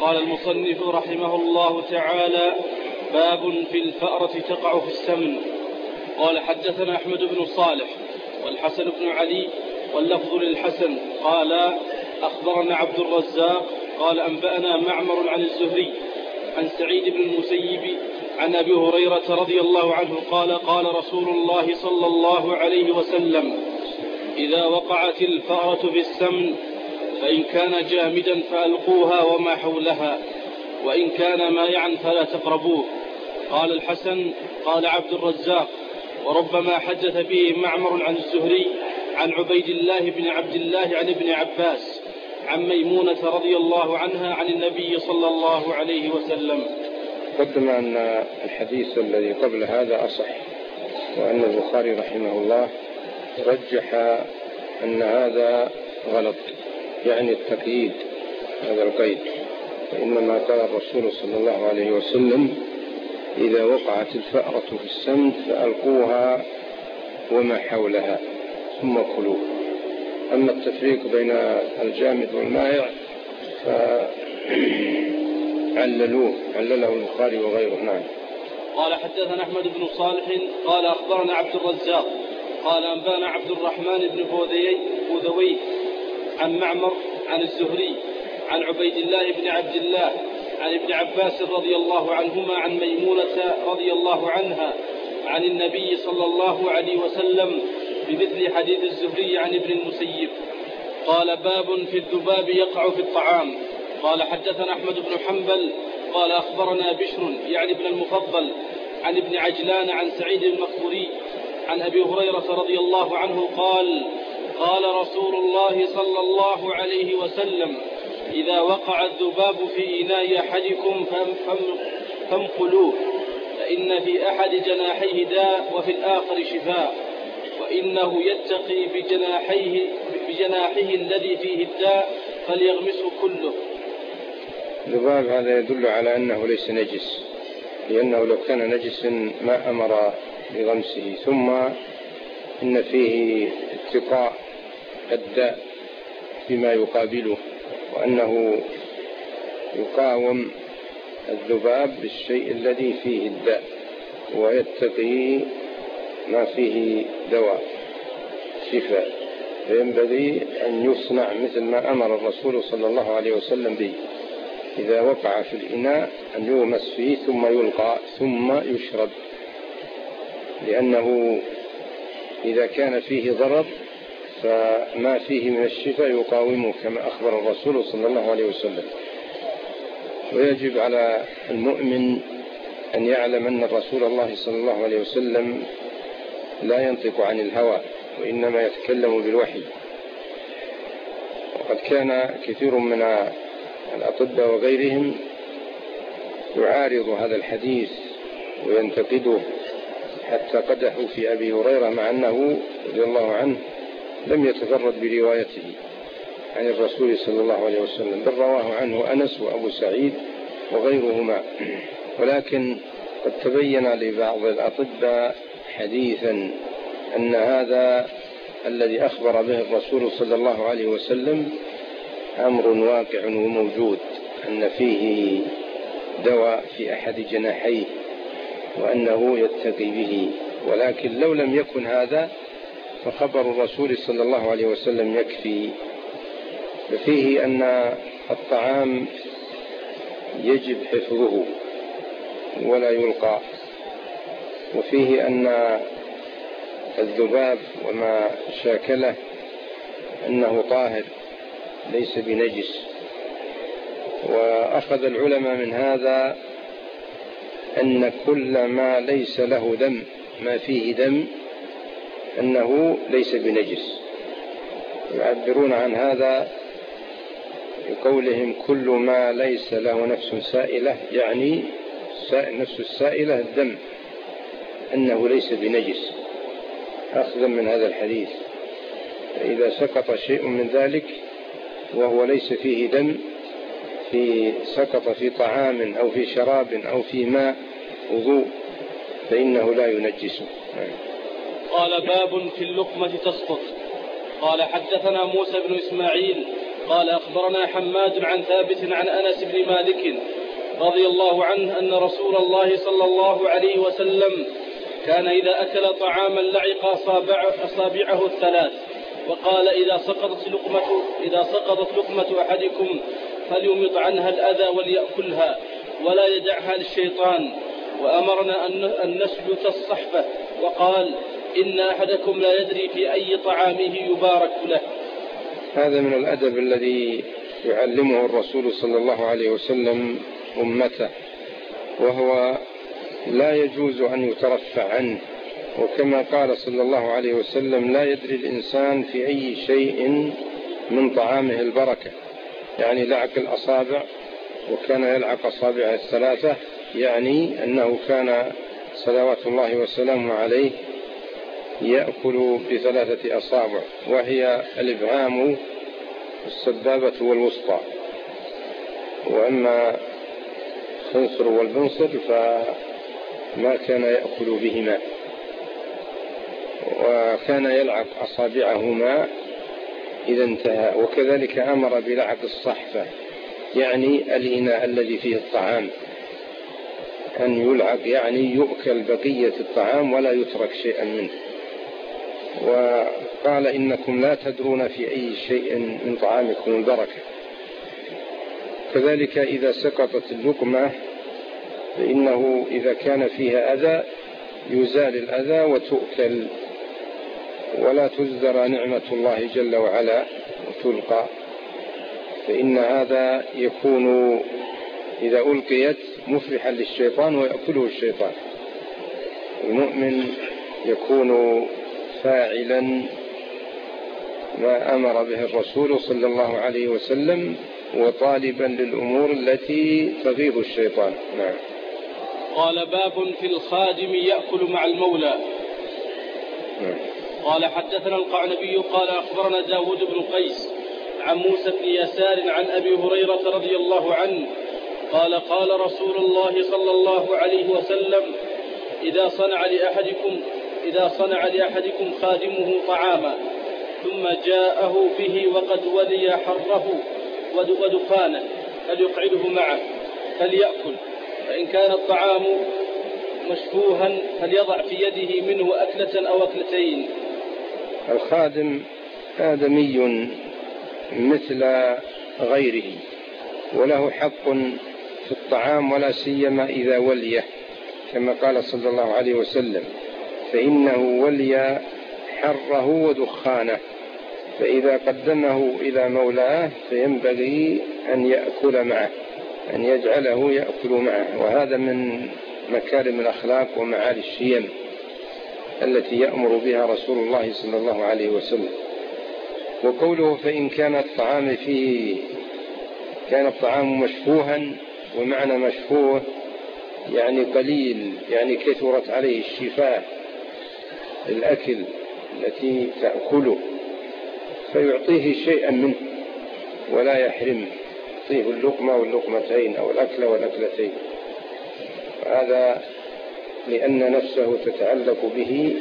قال المصنف رحمه الله تعالى: باب في الفأرة تقع في السمن. قال: حدثنا أحمد بن صالح والحسن بن علي واللفظ للحسن قال: أخبرنا عبد الرزاق قال: أنبأنا معمر عن الزهري عن سعيد بن المسيب عن أبي هريرة رضي الله عنه قال: قال رسول الله صلى الله عليه وسلم: إذا وقعت الفأرة في السمن فإن كان جامدا فألقوها وما حولها، وإن كان مائعا فلا تقربوه. قال الحسن: قال عبد الرزاق: وربما حدث به معمر عن الزهري عن عبيد الله بن عبد الله عن ابن عباس عن ميمونة رضي الله عنها عن النبي صلى الله عليه وسلم. قدم أن الحديث الذي قبل هذا أصح، وأن البخاري رحمه الله رجح أن هذا غلط، يعني التقييد هذا القيد، وإنما قال الرسول صلى الله عليه وسلم: إذا وقعت الفأرة في السمن فألقوها وما حولها ثم كلوه. أما التفريق بين الجامد والمائع علله البخاري وغيره. نعم. قال: حدثنا أحمد بن صالح قال: أخبرنا عبد الرزاق قال: أنبانا عبد الرحمن بن فوذوي عن معمر عن الزهري عن عبيد الله بن عبد الله عن ابن عباس رضي الله عنهما عن ميمونة رضي الله عنها عن النبي صلى الله عليه وسلم بمثل حديث الزهري عن ابن المسيب. قال: باب في الذباب يقع في الطعام. قال: حدثنا أحمد بن حنبل قال: أخبرنا بشر يعني ابن المفضل عن ابن عجلان عن سعيد المقبوري عن أبي هريرة رضي الله عنه قال: قال رسول الله صلى الله عليه وسلم: إذا وقع الذباب في إناء أحدكم فامقلوه، فإن في أحد جناحيه داء وفي الآخر شفاء، وإنه يتقي بجناحه الذي فيه الداء فليغمسه كله. الذباب هذا يدل على أنه ليس نجس، لأنه لو كان نجس ما أمر بغمسه. ثم إن فيه اتقاء الداء بما يقابله، وأنه يقاوم الذباب بالشيء الذي فيه الداء ويتقي ما فيه دواء شفاء، فينبغي أن يصنع مثل ما أمر الرسول صلى الله عليه وسلم به: إذا وقع في الإناء أن يغمس فيه ثم يلقى ثم يشرب، لأنه إذا كان فيه ضرر فما فيه من الشفاء يقاومه كما أخبر الرسول صلى الله عليه وسلم. ويجب على المؤمن أن يعلم أن الرسول الله صلى الله عليه وسلم لا ينطق عن الهوى، وإنما يتكلم بالوحي. وقد كان كثير من الأطباء وغيرهم يعارض هذا الحديث وينتقده، حتى قدحوا في أبي هريرة مع أنه رضي الله عنه لم يتفرد بروايته عن الرسول صلى الله عليه وسلم، بل رواه عنه أنس وأبو سعيد وغيرهما. ولكن قد تبين لبعض الأطباء حديثا أن هذا الذي أخبر به الرسول صلى الله عليه وسلم أمر واقع وموجود، أن فيه دواء في أحد جناحيه وأنه يتقي به. ولكن لو لم يكن هذا فخبر الرسول صلى الله عليه وسلم يكفي. ففيه أن الطعام يجب حفظه ولا يلقى، وفيه أن الذباب وما شاكله أنه طاهر ليس بنجس. وأخذ العلماء من هذا أن كل ما ليس له دم، ما فيه دم، أنه ليس بنجس. يعبرون عن هذا بقولهم: كل ما ليس له نفس سائلة، يعني نفس السائلة الدم، أنه ليس بنجس، أخذا من هذا الحديث. فإذا سقط شيء من ذلك وهو ليس فيه دم، سقط في طعام أو في شراب أو في ماء وضوء، فإنه لا ينجسه. قال: باب في اللقمة تسقط. قال: حدثنا موسى بن إسماعيل قال أخبرنا حماد عن ثابت عن أنس بن مالك رضي الله عنه أن رسول الله صلى الله عليه وسلم كان إذا أكل طعاما لعق أصابعه الثلاث، وقال إذا سقطت لقمة أحدكم فليمط عنها الأذى وليأكلها ولا يدعها للشيطان، وأمرنا أن نسلت الصحفة، وقال إن أحدكم لا يدري في أي طعامه يبارك له. هذا من الأدب الذي يعلمه الرسول صلى الله عليه وسلم أمته، وهو لا يجوز أن يترفع عنه، وكما قال صلى الله عليه وسلم لا يدري الإنسان في أي شيء من طعامه البركة، يعني لعق الأصابع، وكان يلعق أصابعه الثلاثة، يعني أنه كان صلوات الله وسلامه عليه يأكل بثلاثة أصابع، وهي الإبهام السبابة والوسطى، وأما الخنصر والبنصر فما كان يأكل بهما، وكان يلعق أصابعهما إذا انتهى. وكذلك أمر بلعق الصحفة، يعني الإناء الذي فيه الطعام، أن يلعق يعني يؤكل بقية الطعام ولا يترك شيئا منه. وقال إنكم لا تدرون في أي شيء من طعامكم البركة. كذلك إذا سقطت اللقمة فإنه إذا كان فيها أذى يزال الأذى وتؤكل، ولا تزدر نعمة الله جل وعلا وتلقى، فإن هذا يكون إذا ألقيت مفرحا للشيطان ويأكله الشيطان. المؤمن يكون فاعلا ما أمر به الرسول صلى الله عليه وسلم، وطالبا للأمور التي تغيظ الشيطان. نعم. قال باب في الخادم يأكل مع المولى. نعم. قال حدثنا القعنبي قال أخبرنا داود بن قيس عن موسى بن يسار عن أبي هريرة رضي الله عنه قال قال رسول الله صلى الله عليه وسلم إذا صنع لأحدكم خادمه طعاما ثم جاءه به وقد ولي حره ودخانه فليقعده معه فليأكل، فإن كان الطعام مشبوها فليضع في يده منه أكلة أو أكلتين. الخادم آدمي مثل غيره، وله حق في الطعام، ولا سيما إذا وليه، كما قال صلى الله عليه وسلم فإنه ولي حره ودخانه، فإذا قدمه إلى مولاه فينبغي أن يأكل معه، أن يجعله يأكل معه، وهذا من مكارم الأخلاق ومعالي الشيم التي يأمر بها رسول الله صلى الله عليه وسلم. وقوله فإن كان الطعام مشفوها، ومعنى مشفوه يعني قليل، يعني كثرت عليه الشفاه الأكل التي تأكله، فيعطيه شيئا منه ولا يحرم، يعطيه اللقمة واللقمتين أو الأكلة والأكلتين، هذا لأن نفسه تتعلق به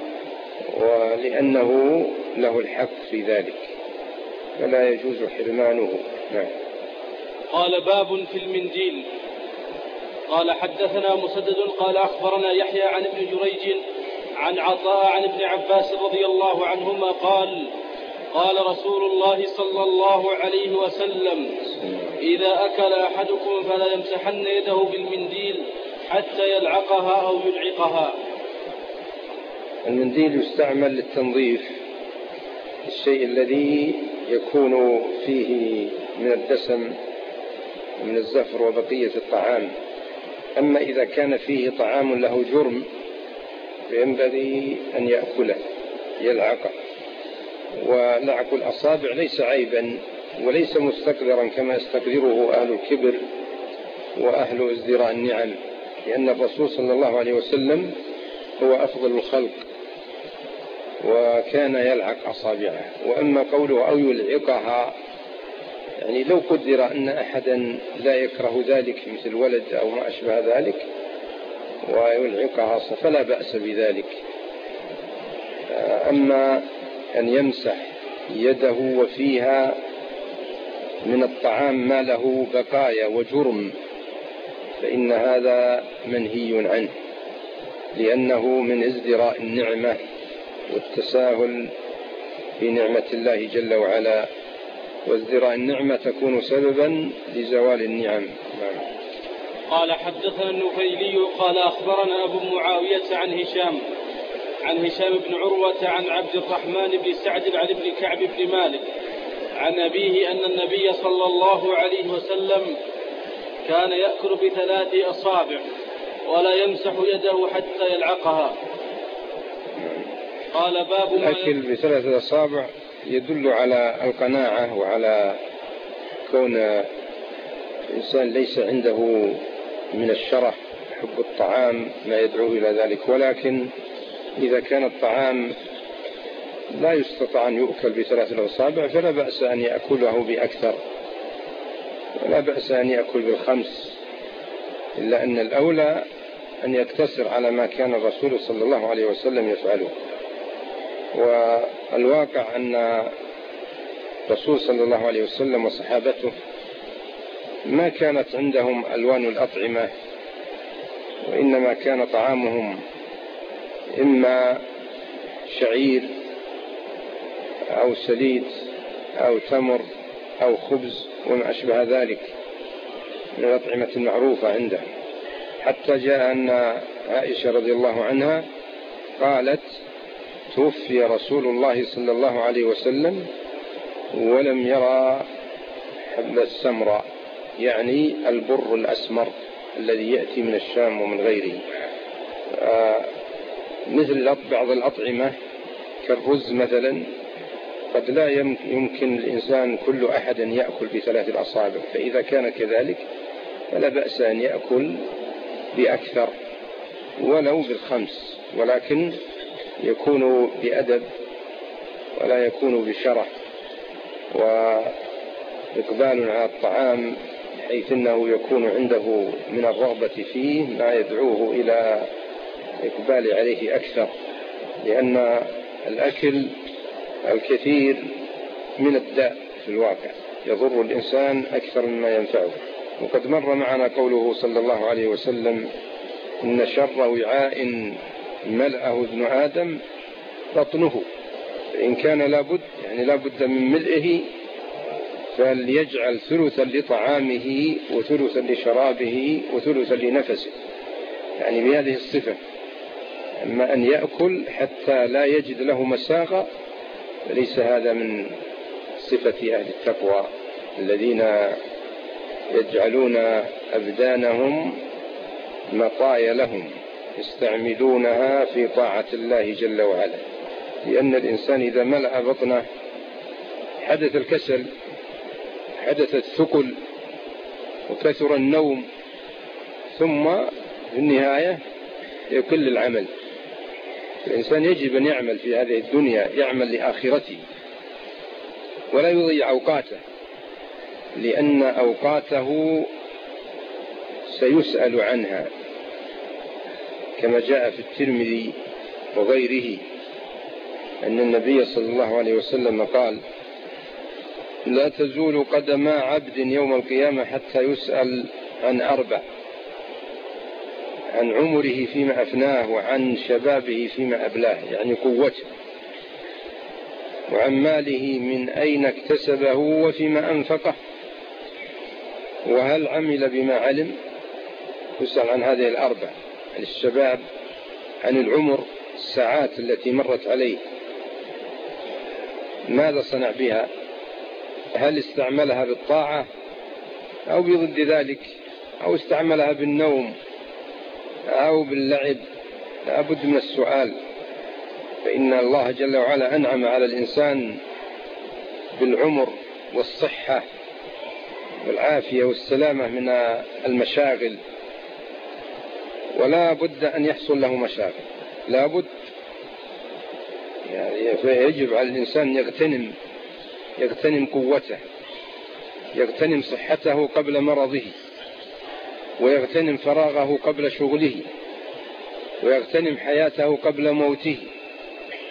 ولأنه له الحق في ذلك، فلا يجوز حرمانه. نعم. قال باب في المنديل. قال حدثنا مسدد قال أخبرنا يحيى عن ابن جريج عن عطاء عن ابن عباس رضي الله عنهما قال قال رسول الله صلى الله عليه وسلم إذا أكل أحدكم فلا يمسحن يده بالمنديل حتى يلعقها أو يلعقها. المنديل يستعمل للتنظيف الشيء الذي يكون فيه من الدسم من الزفر وبقية الطعام. أما إذا كان فيه طعام له جرم فينبغي أن يأكله يلعقه. ولعق الأصابع ليس عيبا وليس مستقذرا كما يستقذره أهل الكبر وأهل ازدراء النعم، لأن الرسول صلى الله عليه وسلم هو أفضل الخلق وكان يلعق أصابعه. وأما قوله أو يلعقها، يعني لو قدر أن أحدا لا يكره ذلك مثل ولد أو ما أشبه ذلك ويلعقها فلا بأس بذلك. أما أن يمسح يده وفيها من الطعام ما له بقايا وجرم فإن هذا منهي عنه، لأنه من ازدراء النعمة والتساهل في نعمة الله جل وعلا، وازدراء النعمة تكون سببا لزوال النعم. قال حدثنا النفيلي قال أخبرنا أبو معاوية عن هشام بن عروة عن عبد الرحمن بن سعد عن ابن كعب بن مالك عن أبيه أن النبي صلى الله عليه وسلم كان يأكل ب3 أصابع ولا يمسح يده حتى يلعقها. قال باب ما الأكل ب3 أصابع يدل على القناعة وعلى كون الإنسان ليس عنده من الشرح حب الطعام ما يدعو إلى ذلك، ولكن إذا كان الطعام لا يستطيع أن يؤكل ب3 أصابع فلا بأس أن يأكله بأكثر، ولا بأس أن يأكل ب5، إلا أن الأولى أن يقتصر على ما كان الرسول صلى الله عليه وسلم يفعله. والواقع أن الرسول صلى الله عليه وسلم وصحابته ما كانت عندهم ألوان الأطعمة، وإنما كان طعامهم إما شعير أو سليد أو تمر أو خبز وما أشبه ذلك من الأطعمة المعروفة عندهم، حتى جاء أن عائشة رضي الله عنها قالت: توفي رسول الله صلى الله عليه وسلم ولم يرى حب السمراء، يعني البر الأسمر الذي يأتي من الشام ومن غيره، مثل بعض الأطعمة كالرز مثلا قد لا يمكن الإنسان كل أحد أن يأكل ب3 أصابع، فإذا كان كذلك فلا بأس أن يأكل بأكثر ولو ب5، ولكن يكون بأدب ولا يكون بشرح وإقبال على الطعام، حيث أنه يكون عنده من الرغبة فيه ما يدعوه إلى إقبال عليه أكثر، لأن الأكل الكثير من الداء في الواقع يضر الإنسان أكثر مما ينفعه. وقد مر معنا قوله صلى الله عليه وسلم: إن شر وعاء ملأه ابن آدم بطنه، فإن كان لابد يعني لابد من ملئه فليجعل ثلثا لطعامه وثلثا لشرابه وثلثا لنفسه، يعني بهذه الصفة. أما أن يأكل حتى لا يجد له مساغة فليس هذا من صفة أهل التقوى الذين يجعلون أبدانهم مطايا لهم يستعملونها في طاعة الله جل وعلا، لأن الإنسان إذا ملأ بطنه حدث الكسل، حدث الثقل، وكثر النوم، ثم في النهاية يقل العمل. الإنسان يجب أن يعمل في هذه الدنيا، يعمل لآخرته ولا يضيع أوقاته، لأن أوقاته سيسأل عنها، كما جاء في الترمذي وغيره أن النبي صلى الله عليه وسلم قال: لا تزول قدم عبد يوم القيامة حتى يسأل عن 4: عن عمره فيما أفناه، وعن شبابه فيما أبلاه يعني قوته، وعن ماله من أين اكتسبه وفيما أنفقه، وهل عمل بما علم. يسأل عن هذه 4: عن الشباب، عن العمر، الساعات التي مرت عليه ماذا صنع بها، هل استعملها بالطاعة أو بضد ذلك، أو استعملها بالنوم أو باللعب. لا بد من السؤال، فإن الله جل وعلا أنعم على الإنسان بالعمر والصحة والعافية والسلامة من المشاغل، ولا بد أن يحصل له مشاغل، لا بد، يعني فيجب على الإنسان يغتنم قوته، يغتنم صحته قبل مرضه، ويغتنم فراغه قبل شغله، ويغتنم حياته قبل موته،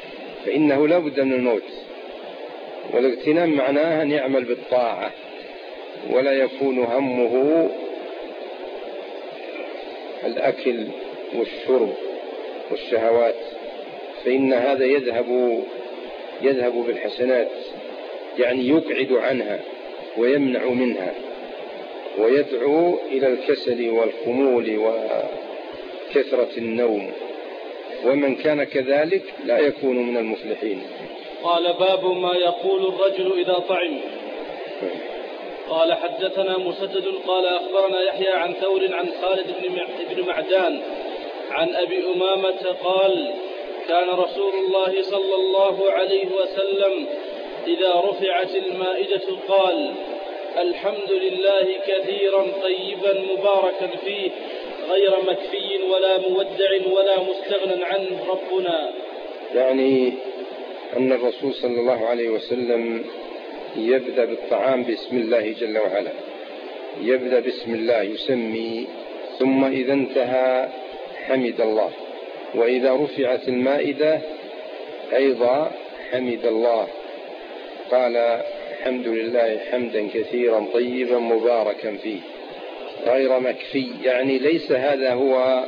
فإنه لا بد من الموت. والاغتنام معناه أن يعمل بالطاعة ولا يكون همه الأكل والشرب والشهوات، فإن هذا يذهب بالحسنات، يعني يقعد عنها ويمنع منها، ويدعو إلى الكسل والخمول وكثرة النوم، ومن كان كذلك لا يكون من المفلحين. قال باب ما يقول الرجل إذا طعم. قال حدثنا مسدد قال أخبرنا يحيى عن ثور عن خالد بن معدان عن أبي أمامة قال كان رسول الله صلى الله عليه وسلم إذا رفعت المائدة قال الحمد لله كثيرا طيبا مباركا فيه غير مكفي ولا مودع ولا مستغنى عنه ربنا. يعني أن الرسول صلى الله عليه وسلم يبدأ بالطعام بسم الله جل وعلا، يبدأ بسم الله يسمي، ثم إذا انتهى حمد الله، وإذا رفعت المائدة أيضا حمد الله، قال الحمد لله حمدا كثيرا طيبا مباركا فيه غير مكفي، يعني ليس هذا هو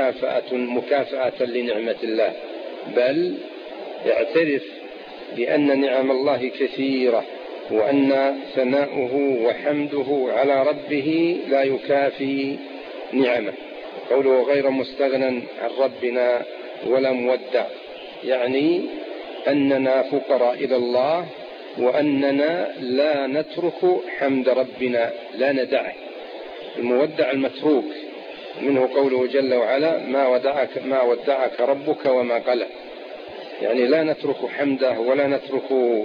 مكافأة لنعمة الله، بل يعترف بأن نعم الله كثيرة، وأن ثناؤه وحمده على ربه لا يكافي نعمه. قوله غير مستغنى عن ربنا ولا مودع، يعني أننا فقراء إلى الله، وأننا لا نترك حمد ربنا، لا ندعه. المودع المتروك، منه قوله جل وعلا ما ودعك ربك وما قلى، يعني لا نترك حمده ولا نترك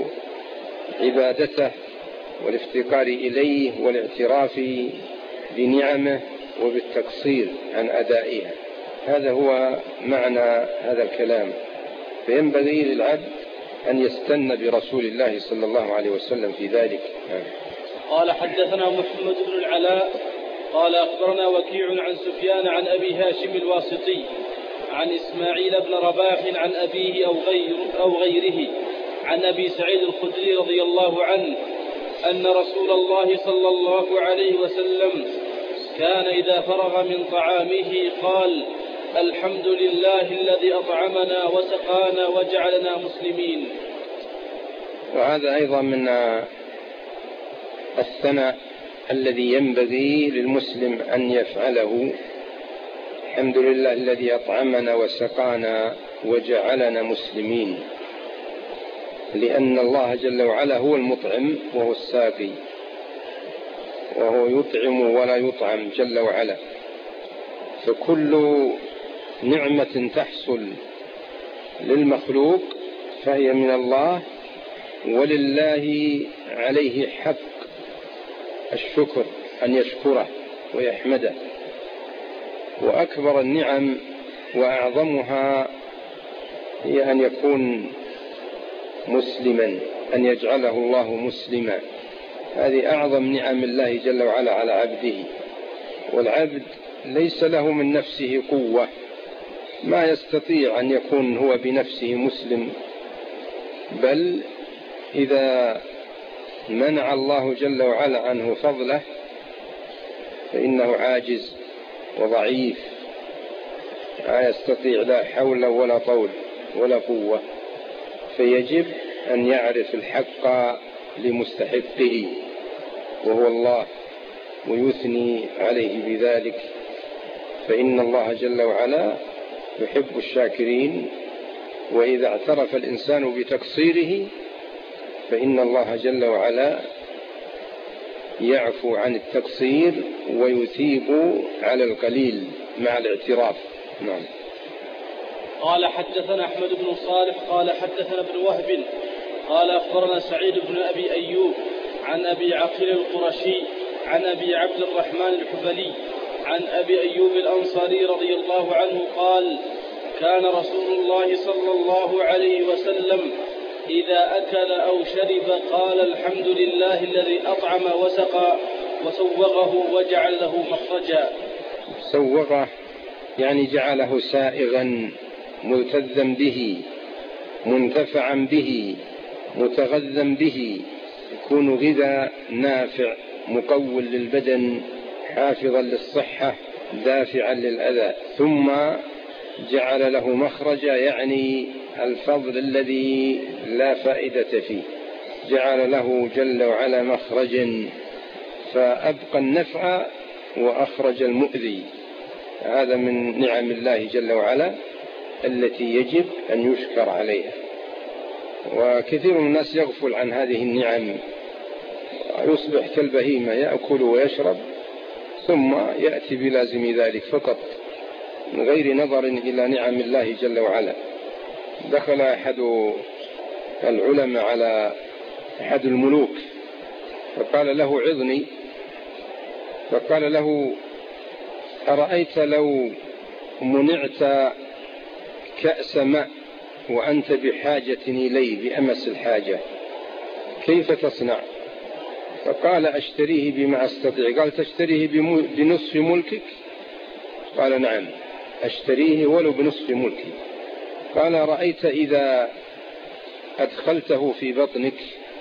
عبادته والافتقار إليه والاعتراف بنعمه وبالتقصير عن أدائها. هذا هو معنى هذا الكلام، فينبغي للعبد أن يستن برسول الله صلى الله عليه وسلم في ذلك. قال حدثنا محمد بن العلاء قال أخبرنا وكيع عن سفيان عن أبي هاشم الواسطي عن إسماعيل بن رباح عن أبيه أو غيره عن أبي سعيد الخدري رضي الله عنه أن رسول الله صلى الله عليه وسلم كان إذا فرغ من طعامه قال الحمد لله الذي أطعمنا وسقانا وجعلنا مسلمين. وهذا أيضا من الثناء الذي ينبغي للمسلم أن يفعله، الحمد لله الذي أطعمنا وسقانا وجعلنا مسلمين، لأن الله جل وعلا هو المطعم وهو الساقي، وهو يطعم ولا يطعم جل وعلا، فكل نعمة تحصل للمخلوق فهي من الله، ولله عليه حق الشكر أن يشكره ويحمده. وأكبر النعم وأعظمها هي أن يكون مسلما، أن يجعله الله مسلما، هذه أعظم نعم الله جل وعلا على عبده. والعبد ليس له من نفسه قوة، ما يستطيع أن يكون هو بنفسه مسلم، بل إذا منع الله جل وعلا عنه فضله فإنه عاجز وضعيف، لا يستطيع لا حول ولا طول ولا قوة، فيجب أن يعرف الحق لمستحقه وهو الله، ويثني عليه بذلك، فإن الله جل وعلا يحب الشاكرين. وإذا اعترف الإنسان بتقصيره فإن الله جل وعلا يعفو عن التقصير ويثيب على القليل مع الاعتراف. نعم. قال حدثنا أحمد بن صالح قال حدثنا ابن وهب قال أخبرنا سعيد بن أبي أيوب عن أبي عقيل القرشي عن أبي عبد الرحمن الحبلي عن أبي أيوب الأنصاري رضي الله عنه قال كان رسول الله صلى الله عليه وسلم إذا أكل أو شرب قال الحمد لله الذي أطعم وسقى وسوغه وجعل له مخرجا. سوغه يعني جعله سائغا ملتذا به منتفعا به متغذا به، يكون غذاء نافع مقوٍ للبدن، حافظا للصحة، دافعا للأذى، ثم جعل له مخرجا، يعني الفضل الذي لا فائدة فيه، جعل له جل وعلا مخرجا فأبقى النفع وأخرج المؤذي. هذا من نعم الله جل وعلا التي يجب أن يشكر عليها. وكثير من الناس يغفل عن هذه النعم، يصبح كالبهيمة يأكل ويشرب ثم يأتي بلازم ذلك فقط من غير نظر إلى نعم الله جل وعلا. دخل أحد العلماء على أحد الملوك فقال له: عظني. فقال له: أرأيت لو منعت كأس ماء وأنت بحاجة إليه بأمس الحاجة كيف تصنع؟ فقال: أشتريه بما أستطيع. قال: تشتريه بنصف ملكك؟ قال: نعم، أشتريه ولو بنصف ملكي. قال: رأيت إذا أدخلته في بطنك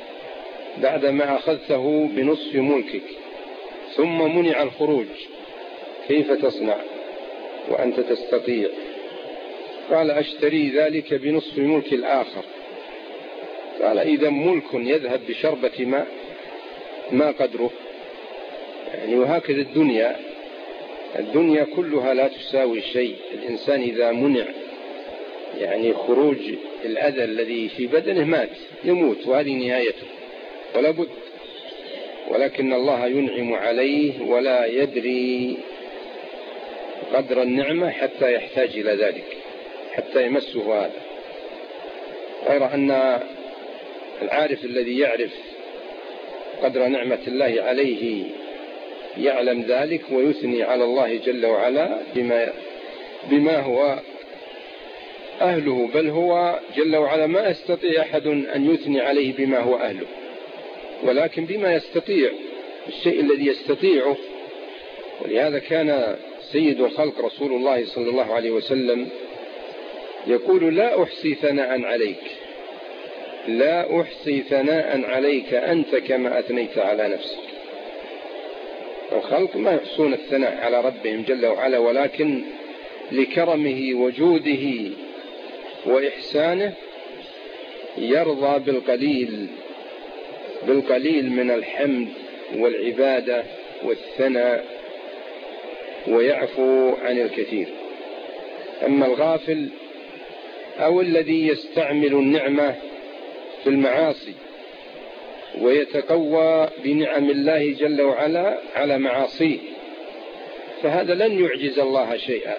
بعدما أخذته بنصف ملكك ثم منع الخروج كيف تصنع وأنت تستطيع؟ قال: أشتري ذلك بنصف ملك الآخر. قال: إذا ملك يذهب بشربة ماء ما قدره؟ يعني وهكذا الدنيا كلها لا تساوي شيء. الإنسان إذا منع يعني خروج الأذى الذي في بدنه مات، يموت، وهذه نهايته ولا بد. ولكن الله ينعم عليه ولا يدري قدر النعمة حتى يحتاج إلى ذلك، حتى يمسه هذا. غير أن العارف الذي يعرف قدر نعمة الله عليه يعلم ذلك ويثني على الله جل وعلا بما هو أهله، بل هو جل وعلا ما يستطيع أحد أن يثني عليه بما هو أهله، ولكن بما يستطيع، الشيء الذي يستطيعه. ولهذا كان سيد الخلق رسول الله صلى الله عليه وسلم يقول: لا أحصي ثناء عليك، لا أحصي ثناء عليك أنت كما أثنيت على نفسك. الخلق ما يحصون الثناء على ربهم جل وعلا، ولكن لكرمه وجوده وإحسانه يرضى بالقليل من الحمد والعبادة والثناء ويعفو عن الكثير. أما الغافل أو الذي يستعمل النعمة في المعاصي ويتقوى بنعم الله جل وعلا على معاصيه فهذا لن يعجز الله شيئا،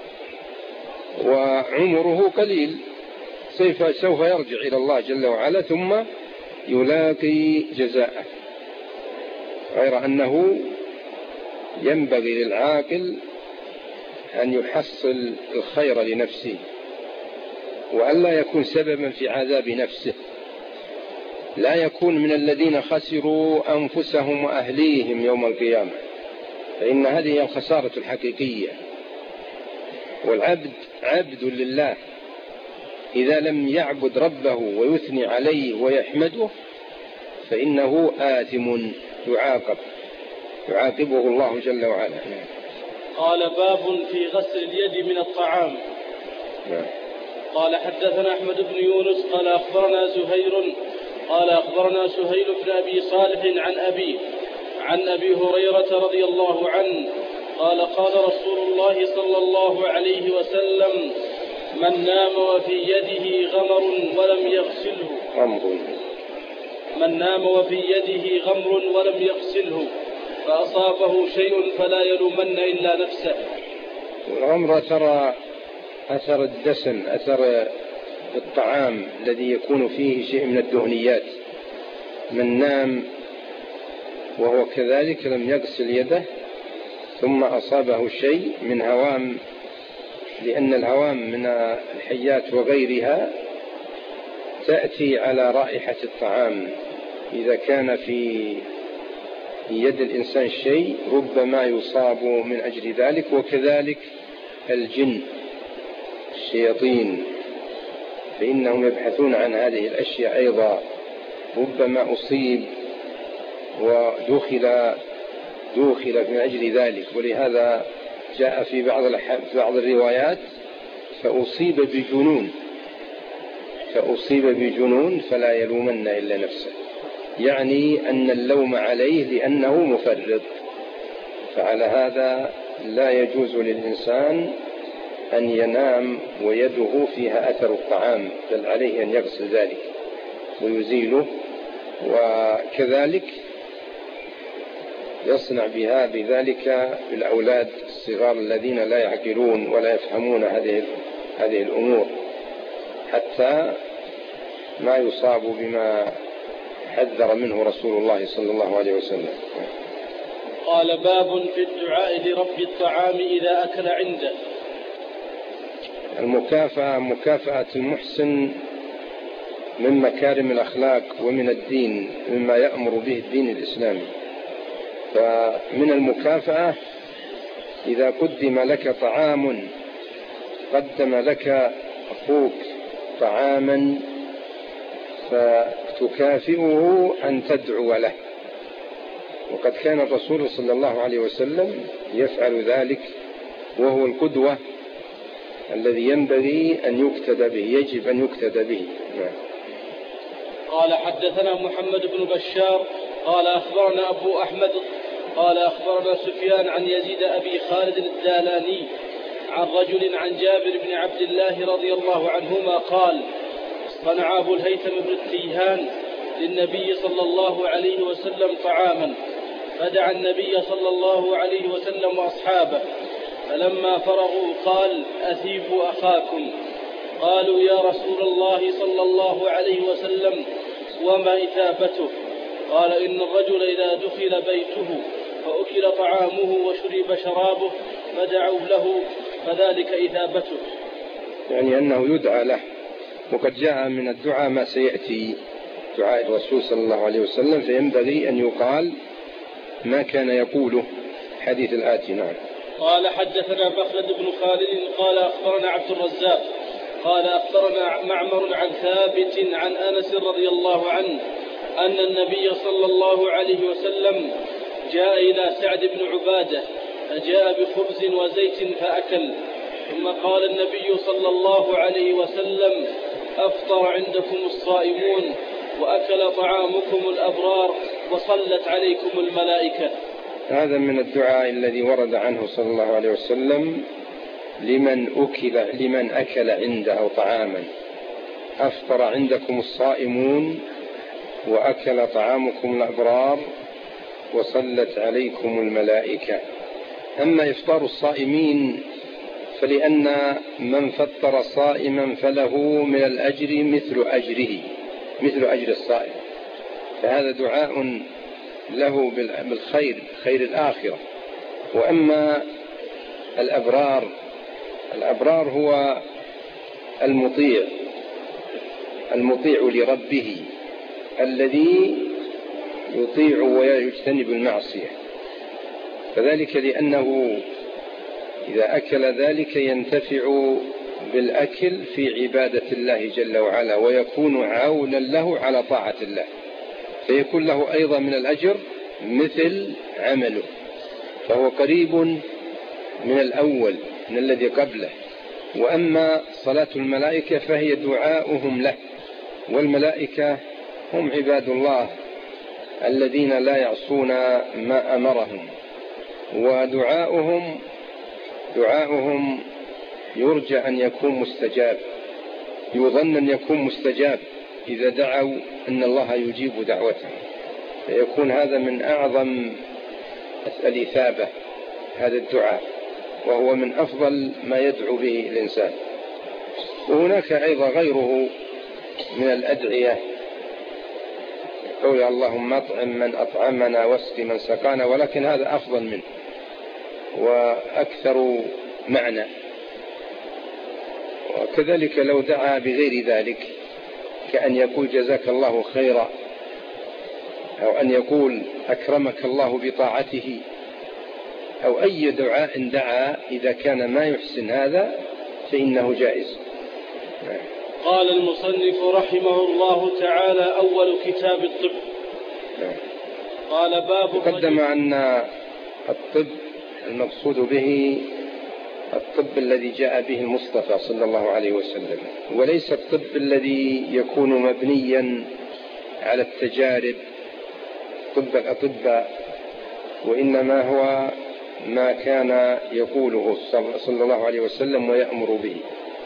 وعمره قليل، سوف يرجع إلى الله جل وعلا ثم يلاقي جزاءه. غير أنه ينبغي للعاقل أن يحصل الخير لنفسه وألا يكون سببا في عذاب نفسه، لا يكون من الذين خسروا أنفسهم وأهليهم يوم القيامة، فإن هذه الخسارة الحقيقية. والعبد عبد لله، إذا لم يعبد ربه ويثني عليه ويحمده فإنه آثم يعاقبه الله جل وعلا. قال: باب في غسل اليد من الطعام. قال: حدثنا أحمد بن يونس قال أخبرنا زهير قال أخبرنا سهيل بن أبي صالح عن أبي هريرة رضي الله عنه قال: قال رسول الله صلى الله عليه وسلم: من نام وفي يده غمر ولم يغسله فأصابه شيء فلا يلومن إلا نفسه. الغمر أثر الدسم، أثر الطعام الذي يكون فيه شيء من الدهنيات. من نام وهو كذلك لم يغسل يده ثم أصابه شيء من هوام، لأن الهوام من الحيات وغيرها تأتي على رائحة الطعام. إذا كان في يد الإنسان شيء ربما يصاب من أجل ذلك. وكذلك الجن، الشياطين، فإنهم يبحثون عن هذه الأشياء أيضا، ربما أصيب ودخل من أجل ذلك. ولهذا جاء في بعض الروايات فأصيب بجنون فلا يلومن إلا نفسه، يعني أن اللوم عليه لأنه مفرط. فعلى هذا لا يجوز للإنسان أن ينام ويده فيها أثر الطعام، بل عليه أن يغسل ذلك ويزيله، وكذلك يصنع بذلك بالأولاد الصغار الذين لا يعقلون ولا يفهمون هذه الأمور، حتى ما يصاب بما حذر منه رسول الله صلى الله عليه وسلم. قال: باب في الدعاء لرب الطعام إذا أكل عنده. المكافأة، مكافأة المحسن من مكارم الأخلاق ومن الدين، مما يأمر به الدين الإسلامي. فمن المكافأة إذا قدم لك طعام، قدم لك أخوك طعاما، فتكافئه أن تدعو له. وقد كان الرسول صلى الله عليه وسلم يفعل ذلك، وهو القدوة الذي ينبغي أن يقتدى به، يجب أن يقتدى به. قال: حدثنا محمد بن بشار قال أخبرنا أبو أحمد قال أخبرنا سفيان عن يزيد أبي خالد الدالاني عن رجل عن جابر بن عبد الله رضي الله عنهما قال: صنع أبو الهيثم بن التيهان للنبي صلى الله عليه وسلم طعاما، فدعا النبي صلى الله عليه وسلم وأصحابه، فلما فرغوا قال: أثيبوا أخاكم. قالوا: يا رسول الله صلى الله عليه وسلم، وما إثابته؟ قال: إن الرجل إذا دخل بيته فأكل طعامه وشرب شرابه فدعوا له، فذلك إثابته. يعني أنه يدعى له. وقد جاء من الدعاء ما سيأتي، دعاء الرسول صلى الله عليه وسلم، فينبغي أن يقال ما كان يقوله. حديث الآتي. نعم. قال: حدثنا مخلد بن خالد قال أخبرنا عبد الرزاق قال أخبرنا معمر عن ثابت عن أنس رضي الله عنه أن النبي صلى الله عليه وسلم جاء إلى سعد بن عبادة فجاء بخبز وزيت فأكل، ثم قال النبي صلى الله عليه وسلم: أفطر عندكم الصائمون وأكل طعامكم الأبرار وصلت عليكم الملائكة. هذا من الدعاء الذي ورد عنه صلى الله عليه وسلم لمن أكل عنده طعاما: أفطر عندكم الصائمون وأكل طعامكم الأبرار وصلت عليكم الملائكة. أما إفطار الصائمين فلأن من فطر صائما فله من الأجر مثل أجر الصائم، فهذا دعاء له بالخير، خير الآخرة. وأما الأبرار هو المطيع لربه، الذي يطيع ويجتنب المعصية، فذلك لأنه إذا أكل ذلك ينتفع بالأكل في عبادة الله جل وعلا، ويكون عونا له على طاعة الله، فيكون له أيضا من الأجر مثل عمله، فهو قريب من الأول من الذي قبله. وأما صلاة الملائكة فهي دعاؤهم له، والملائكة هم عباد الله الذين لا يعصون ما أمرهم، ودعاؤهم يرجى أن يكون مستجاب، يظن أن يكون مستجاب إذا دعوا أن الله يجيب دعوتهم، فيكون هذا من أعظم الإثابة هذا الدعاء، وهو من أفضل ما يدعو به الإنسان. وهناك أيضا غيره من الأدعية، قول اللهم اطعم من أطعمنا واسق من سقانا، ولكن هذا أفضل منه وأكثر معنى. وكذلك لو دعا بغير ذلك كأن يقول جزاك الله خيرا، أو أن يقول أكرمك الله بطاعته، أو أي دعاء دعا إذا كان ما يحسن هذا فإنه جائز. قال المصنف رحمه الله تعالى: أول كتاب الطب. قال باب تقدم أن الطب المقصود به الطب الذي جاء به المصطفى صلى الله عليه وسلم، وليس الطب الذي يكون مبنيا على التجارب طب الأطباء، وإنما هو ما كان يقوله صلى الله عليه وسلم ويأمر به.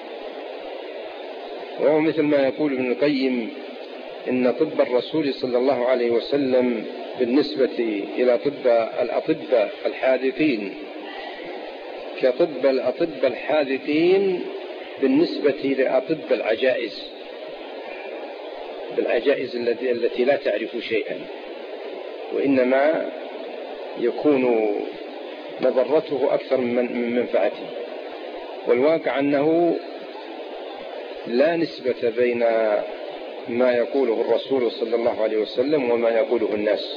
وهو مثل ما يقول ابن القيم إن طب الرسول صلى الله عليه وسلم بالنسبة إلى طب الأطباء الحاذقين كطب الأطباء الحاذقين بالنسبة لأطباء العجائز التي لا تعرف شيئا، وإنما يكون مضرته أكثر من منفعته. والواقع أنه لا نسبة بين ما يقوله الرسول صلى الله عليه وسلم وما يقوله الناس،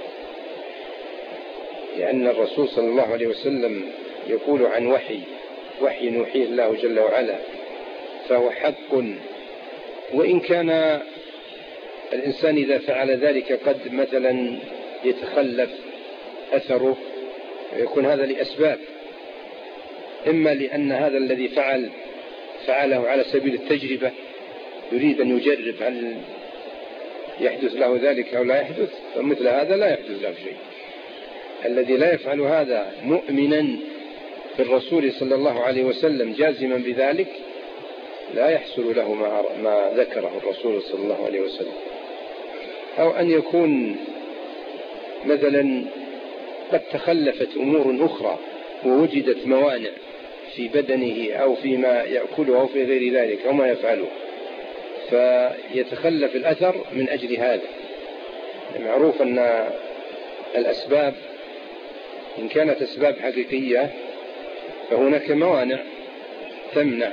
لأن الرسول صلى الله عليه وسلم يقول عن وحي نوحيه الله جل وعلا، فهو حق. وإن كان الإنسان إذا فعل ذلك قد مثلا يتخلف أثره، يكون هذا لأسباب، إما لأن هذا الذي فعله على سبيل التجربة، يريد أن يجرب هل يحدث له ذلك أو لا يحدث، فمثل هذا لا يحدث له شيء. الذي لا يفعل هذا مؤمنا بالرسول صلى الله عليه وسلم جازما بذلك لا يحصل له ما ذكره الرسول صلى الله عليه وسلم. أو أن يكون مثلا قد تخلفت أمور أخرى ووجدت موانع في بدنه أو فيما يأكله أو في غير ذلك أو ما يفعله، فيتخلف الأثر من أجل هذا. معروف أن الأسباب إن كانت أسباب حقيقية فهناك موانع تمنع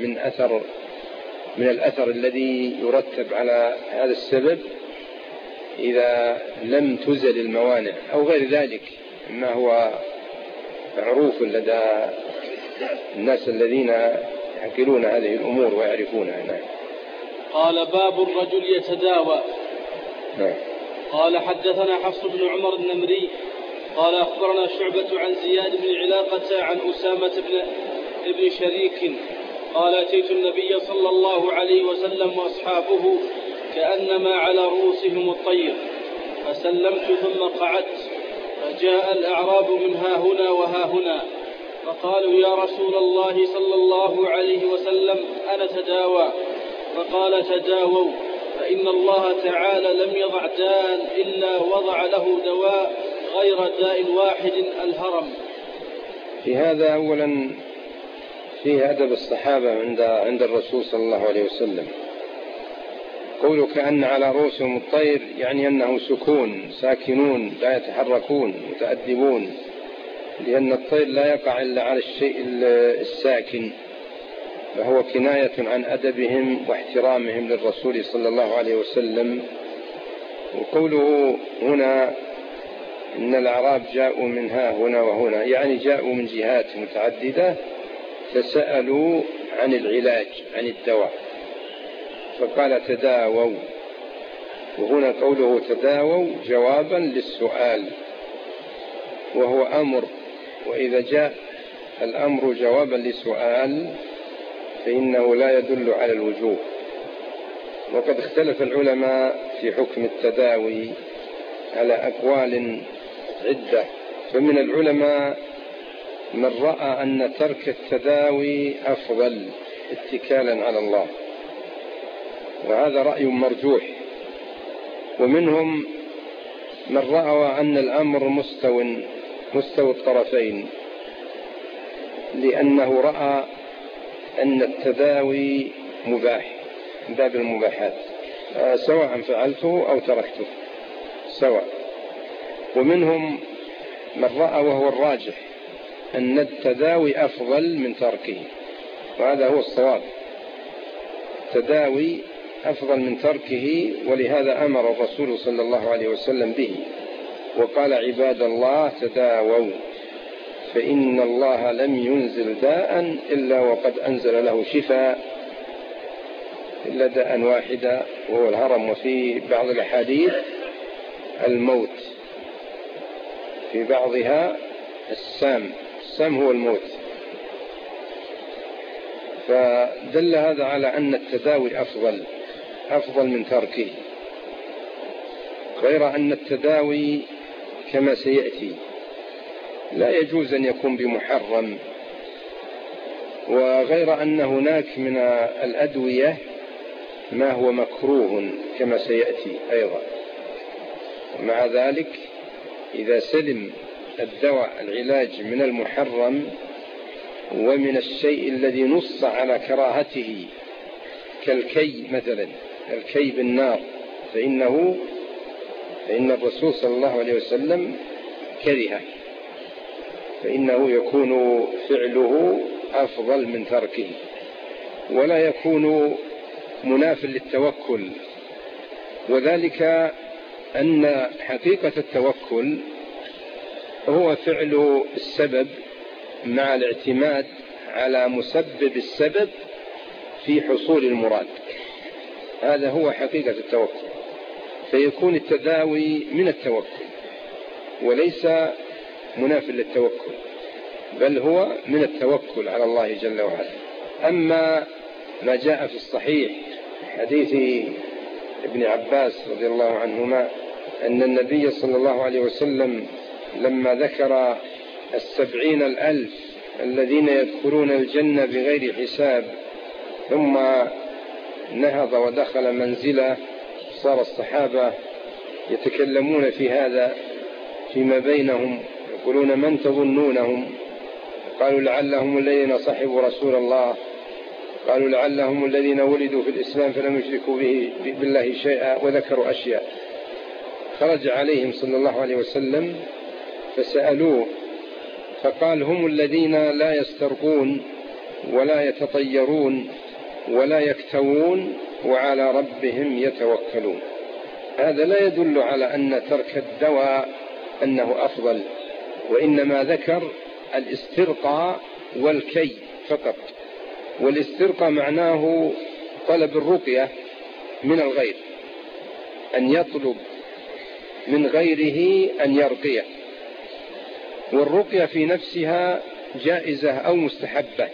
من الأثر الذي يرتب على هذا السبب إذا لم تزل الموانع أو غير ذلك، ما هو معروف لدى الناس الذين يعقلون هذه الأمور ويعرفونها. قال باب الرجل يتداوى. قال حدثنا حفص بن عمر النمري قال أخبرنا شعبة عن زياد بن علاقة عن أسامة بن شريك قال أتيت النبي صلى الله عليه وسلم وأصحابه كأنما على رؤوسهم الطير، فسلمت ثم قعدت، فجاء الأعراب من ها هنا وها هنا، فقالوا يا رسول الله صلى الله عليه وسلم أنا تداوى. فقال تداووا، فإن الله تعالى لم يضع داء إلا وضع له دواء غير داء واحد الهرم. في هذا أولا فيه أدب الصحابة عند الرسول صلى الله عليه وسلم. قولوا كأن على رؤوسهم الطير يعني أنه سكون ساكنون لا يتحركون متأدبون، لأن الطير لا يقع إلا على الشيء الساكن، فهو كناية عن أدبهم واحترامهم للرسول صلى الله عليه وسلم. وقوله هنا إن الأعراب جاءوا من ها هنا وهنا يعني جاءوا من جهات متعددة فسألوا عن العلاج عن الدواء، فقال تداووا. وهنا قوله تداووا جوابا للسؤال وهو أمر، وإذا جاء الأمر جوابا لسؤال فإنه لا يدل على الوجوب. وقد اختلف العلماء في حكم التداوي على أقوال عدة، فمن العلماء من رأى أن ترك التداوي أفضل اتكالا على الله، وهذا رأي مرجوح. ومنهم من رأى أن الأمر مستوى الطرفين، لأنه رأى أن التداوي مباح من باب المباحات، سواء فعلته أو تركته سواء. ومنهم من رأى وهو الراجح أن التداوي أفضل من تركه، وهذا هو الصواب، التداوي أفضل من تركه، ولهذا أمر الرسول صلى الله عليه وسلم به وقال عباد الله تداووا، فإن الله لم ينزل داء إلا وقد أنزل له شفاء إلا داء واحدا وهو الهرم، وفي بعض الأحاديث الموت. في بعضها السام هو الموت. فدل هذا على أن التداوي أفضل من تركه، غير أن التداوي كما سيأتي لا يجوز أن يكون بمحرم، وغير أن هناك من الأدوية ما هو مكروه كما سيأتي أيضا. ومع ذلك إذا سلم الدواء العلاج من المحرم ومن الشيء الذي نص على كراهته كالكي مثلا، الكي بالنار، فإن الرسول صلى الله عليه وسلم كرهه، فإنه يكون فعله أفضل من تركه، ولا يكون مناف للتوكل. وذلك أن حقيقة التوكل هو فعل السبب مع الاعتماد على مسبب السبب في حصول المراد. هذا هو حقيقة التوكل، فيكون التداوي من التوكل وليس مناف للتوكل، بل هو من التوكل على الله جل وعلا. أما ما جاء في الصحيح حديث ابن عباس رضي الله عنهما أن النبي صلى الله عليه وسلم لما ذكر 70,000 الذين يدخلون الجنة بغير حساب ثم نهض ودخل منزله، صار الصحابة يتكلمون في هذا فيما بينهم يقولون من تظنونهم؟ قالوا لعلهم الذين صحبوا رسول الله، قالوا لعلهم الذين ولدوا في الإسلام فلم يشركوا بالله شيئا، وذكروا أشياء. خرج عليهم صلى الله عليه وسلم فسألوه فقال هم الذين لا يسترقون ولا يتطيرون ولا يكتوون وعلى ربهم يتوكلون. هذا لا يدل على أن ترك الدواء أنه أفضل، وإنما ذكر الاسترقاء والكي فقط. والاسترقاء معناه طلب الرقية من الغير، أن يطلب من غيره أن يرقيه، والرقية في نفسها جائزة أو مستحبة،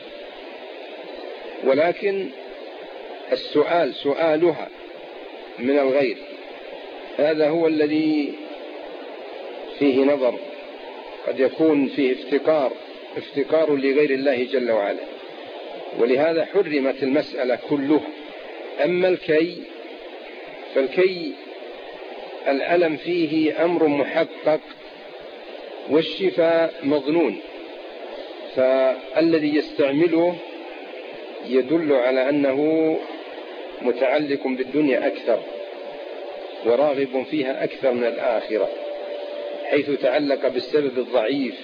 ولكن السؤال سؤالها من الغير هذا هو الذي فيه نظر، قد يكون فيه افتقار لغير الله جل وعلا، ولهذا حرمت المسألة كلها. أما الكي فالكي الألم فيه أمر محقق والشفاء مظنون، فالذي يستعمله يدل على أنه متعلق بالدنيا أكثر وراغب فيها أكثر من الآخرة، حيث تعلق بالسبب الضعيف